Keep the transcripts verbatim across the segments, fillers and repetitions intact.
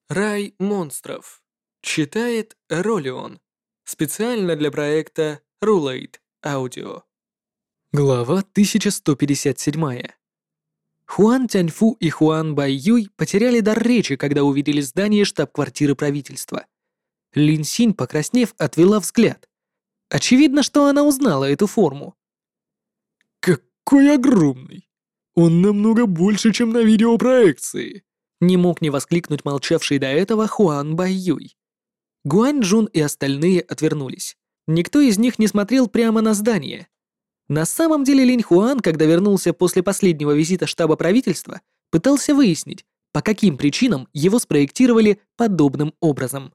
Рай монстров. Читает Ролион. Специально для проекта Rulate Audio. Глава тысяча сто пятьдесят семь. Хуан Тяньфу и Хуан Байюй потеряли дар речи, когда увидели здание штаб-квартиры правительства. Лин Синь, покраснев, отвела взгляд. Очевидно, что она узнала эту форму. «Какой огромный! Он намного больше, чем на видеопроекции!» Не мог не воскликнуть молчавший до этого Хуан Байюй. Гуань Джун и остальные отвернулись. Никто из них не смотрел прямо на здание. На самом деле Линь Хуан, когда вернулся после последнего визита штаба правительства, пытался выяснить, по каким причинам его спроектировали подобным образом.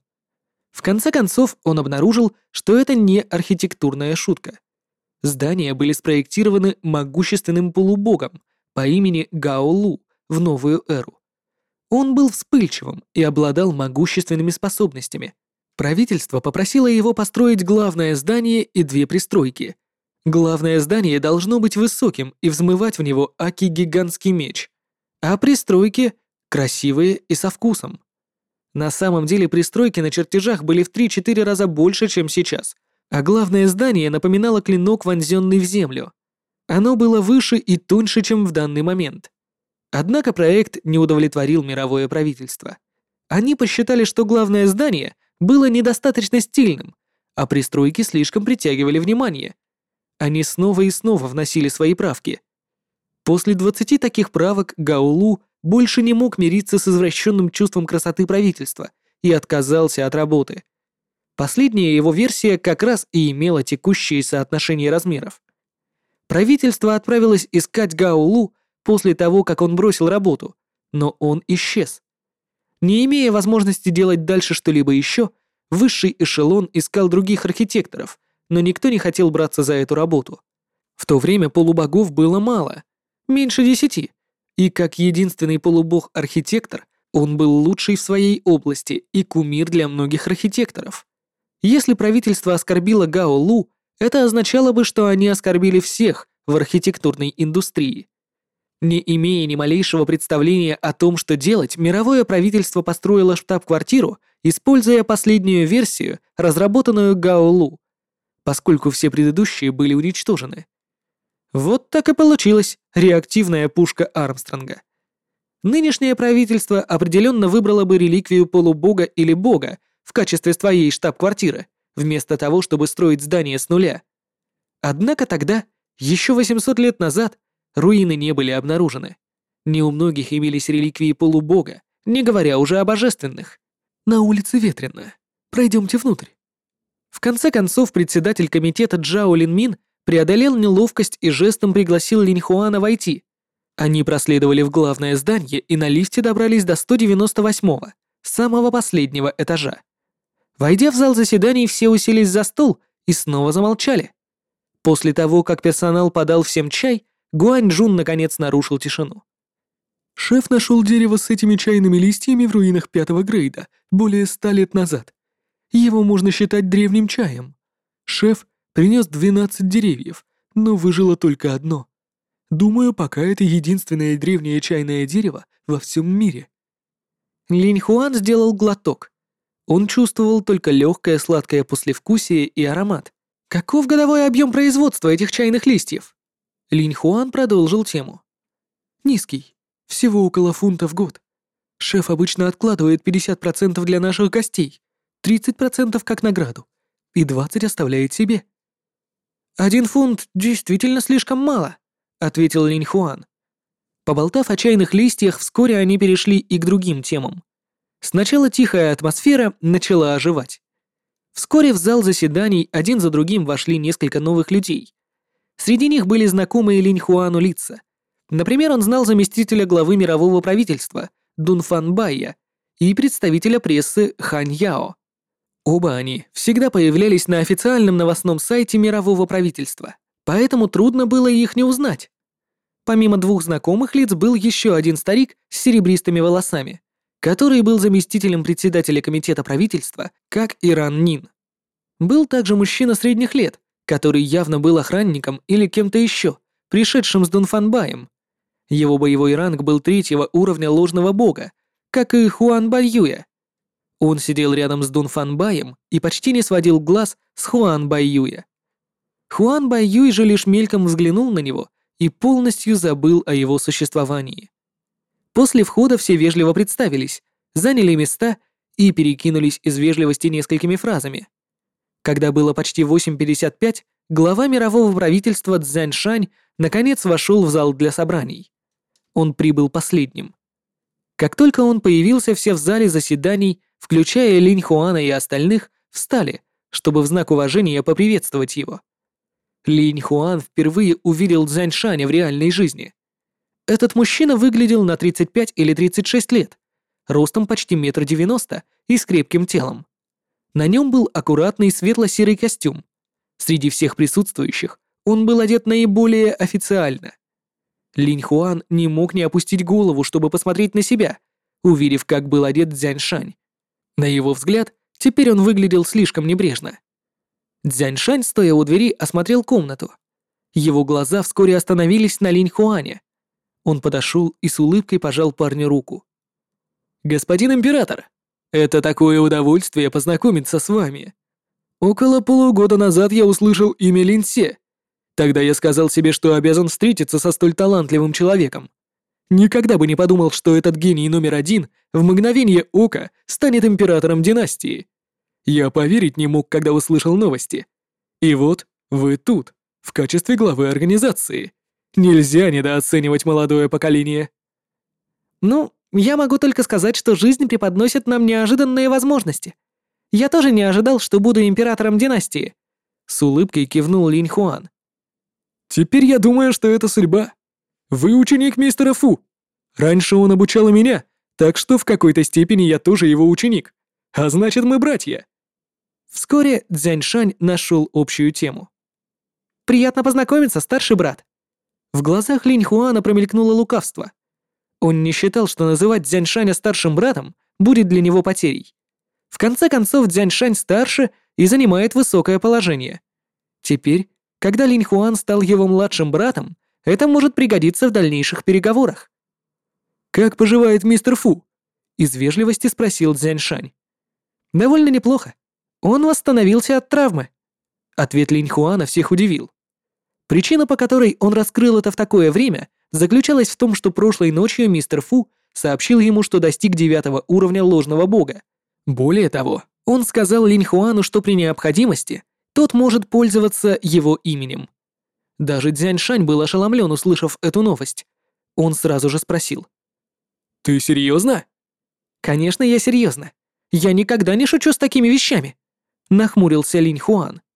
В конце концов, он обнаружил, что это не архитектурная шутка. Здания были спроектированы могущественным полубогом по имени Гао Лу в новую эру. Он был вспыльчивым и обладал могущественными способностями. Правительство попросило его построить главное здание и две пристройки. Главное здание должно быть высоким и взмывать в него аки-гигантский меч, а пристройки — красивые и со вкусом. На самом деле пристройки на чертежах были в три-четыре раза больше, чем сейчас, а главное здание напоминало клинок, вонзенный в землю. Оно было выше и тоньше, чем в данный момент. Однако проект не удовлетворил мировое правительство. Они посчитали, что главное здание было недостаточно стильным, а пристройки слишком притягивали внимание. Они снова и снова вносили свои правки. После двадцати таких правок Гаолу больше не мог мириться с извращенным чувством красоты правительства и отказался от работы. Последняя его версия как раз и имела текущие соотношения размеров. Правительство отправилось искать Гаолу после того, как он бросил работу, но он исчез. Не имея возможности делать дальше что-либо еще, высший эшелон искал других архитекторов, но никто не хотел браться за эту работу. В то время полубогов было мало, меньше десяти, и как единственный полубог-архитектор, он был лучший в своей области и кумир для многих архитекторов. Если правительство оскорбило Гао Лу, это означало бы, что они оскорбили всех в архитектурной индустрии. Не имея ни малейшего представления о том, что делать, мировое правительство построило штаб-квартиру, используя последнюю версию, разработанную Гао Лу, поскольку все предыдущие были уничтожены. Вот так и получилась реактивная пушка Армстронга. Нынешнее правительство определенно выбрало бы реликвию полубога или бога в качестве своей штаб-квартиры, вместо того, чтобы строить здание с нуля. Однако тогда, еще восемьсот лет назад, руины не были обнаружены. Не у многих имелись реликвии полубога, не говоря уже о божественных. На улице ветрено. Пройдемте внутрь. В конце концов, председатель комитета Джао Линмин преодолел неловкость и жестом пригласил Линь Хуана войти. Они проследовали в главное здание и на лифте добрались до сто девяносто восьмого, самого последнего этажа. Войдя в зал заседаний, все уселись за стол и снова замолчали. После того, как персонал подал всем чай, Гуань Джун наконец нарушил тишину. Шеф нашел дерево с этими чайными листьями в руинах пятого грейда более ста лет назад. Его можно считать древним чаем. Шеф принес двенадцать деревьев, но выжило только одно. Думаю, пока это единственное древнее чайное дерево во всем мире. Линь Хуан сделал глоток. Он чувствовал только легкое сладкое послевкусие и аромат. Каков годовой объем производства этих чайных листьев? Линь Хуан продолжил тему. Низкий. Всего около фунта в год. Шеф обычно откладывает пятьдесят процентов для наших гостей, тридцать процентов как награду и двадцать процентов оставляет себе. «Один фунт действительно слишком мало», — ответил Линь Хуан. Поболтав о чайных листьях, вскоре они перешли и к другим темам. Сначала тихая атмосфера начала оживать. Вскоре в зал заседаний один за другим вошли несколько новых людей. Среди них были знакомые Линь Хуану лица. Например, он знал заместителя главы мирового правительства Дунфан Байя и представителя прессы Хань Яо. Оба они всегда появлялись на официальном новостном сайте мирового правительства, поэтому трудно было их не узнать. Помимо двух знакомых лиц был еще один старик с серебристыми волосами, который был заместителем председателя комитета правительства, как Иран Нин. Был также мужчина средних лет, который явно был охранником или кем-то еще, пришедшим с Дунфанбаем. Его боевой ранг был третьего уровня ложного бога, как и Хуан Байюя, Он сидел рядом с Дун Фанбаем и почти не сводил глаз с Хуан Байюя. Хуан Байюй же лишь мельком взглянул на него и полностью забыл о его существовании. После входа все вежливо представились, заняли места и перекинулись из вежливости несколькими фразами. Когда было почти восемь пятьдесят пять, глава мирового правительства Цзяньшань наконец вошел в зал для собраний. Он прибыл последним. Как только он появился, все в зале заседаний, включая Линь Хуана и остальных, встали, чтобы в знак уважения поприветствовать его. Линь Хуан впервые увидел Цзяньшаня в реальной жизни. Этот мужчина выглядел на тридцать пять или тридцать шесть лет, ростом почти метр девяносто и с крепким телом. На нем был аккуратный светло-серый костюм. Среди всех присутствующих он был одет наиболее официально. Линь Хуан не мог не опустить голову, чтобы посмотреть на себя, увидев, как был одет Цзяньшань. На его взгляд, теперь он выглядел слишком небрежно. Цзяньшань, стоя у двери, осмотрел комнату. Его глаза вскоре остановились на Линь Хуане. Он подошел и с улыбкой пожал парню руку. «Господин император, это такое удовольствие познакомиться с вами. Около полугода назад я услышал имя Лин Се. Тогда я сказал себе, что обязан встретиться со столь талантливым человеком. Никогда бы не подумал, что этот гений номер один в мгновение ока станет императором династии. Я поверить не мог, когда услышал новости. И вот вы тут, в качестве главы организации. Нельзя недооценивать молодое поколение». «Ну, я могу только сказать, что жизнь преподносит нам неожиданные возможности. Я тоже не ожидал, что буду императором династии», — с улыбкой кивнул Линь Хуан. «Теперь я думаю, что это судьба. Вы ученик мистера Фу. Раньше он обучал и меня, так что в какой-то степени я тоже его ученик. А значит, мы братья». Вскоре Цзяньшань нашел общую тему. «Приятно познакомиться, старший брат». В глазах Линь Хуана промелькнуло лукавство. Он не считал, что называть Цзяньшаня старшим братом будет для него потерей. В конце концов, Цзяньшань старше и занимает высокое положение. Теперь, когда Линь Хуан стал его младшим братом, это может пригодиться в дальнейших переговорах. «Как поживает мистер Фу?» — из вежливости спросил Цзяньшань. «Довольно неплохо. Он восстановился от травмы». Ответ Линь Хуана всех удивил. Причина, по которой он раскрыл это в такое время, заключалась в том, что прошлой ночью мистер Фу сообщил ему, что достиг девятого уровня ложного бога. Более того, он сказал Линь Хуану, что при необходимости тот может пользоваться его именем. Даже Цзяньшань был ошеломлен, услышав эту новость. Он сразу же спросил. «Ты серьезно?» «Конечно, я серьезно. Я никогда не шучу с такими вещами», — нахмурился Линь Хуан.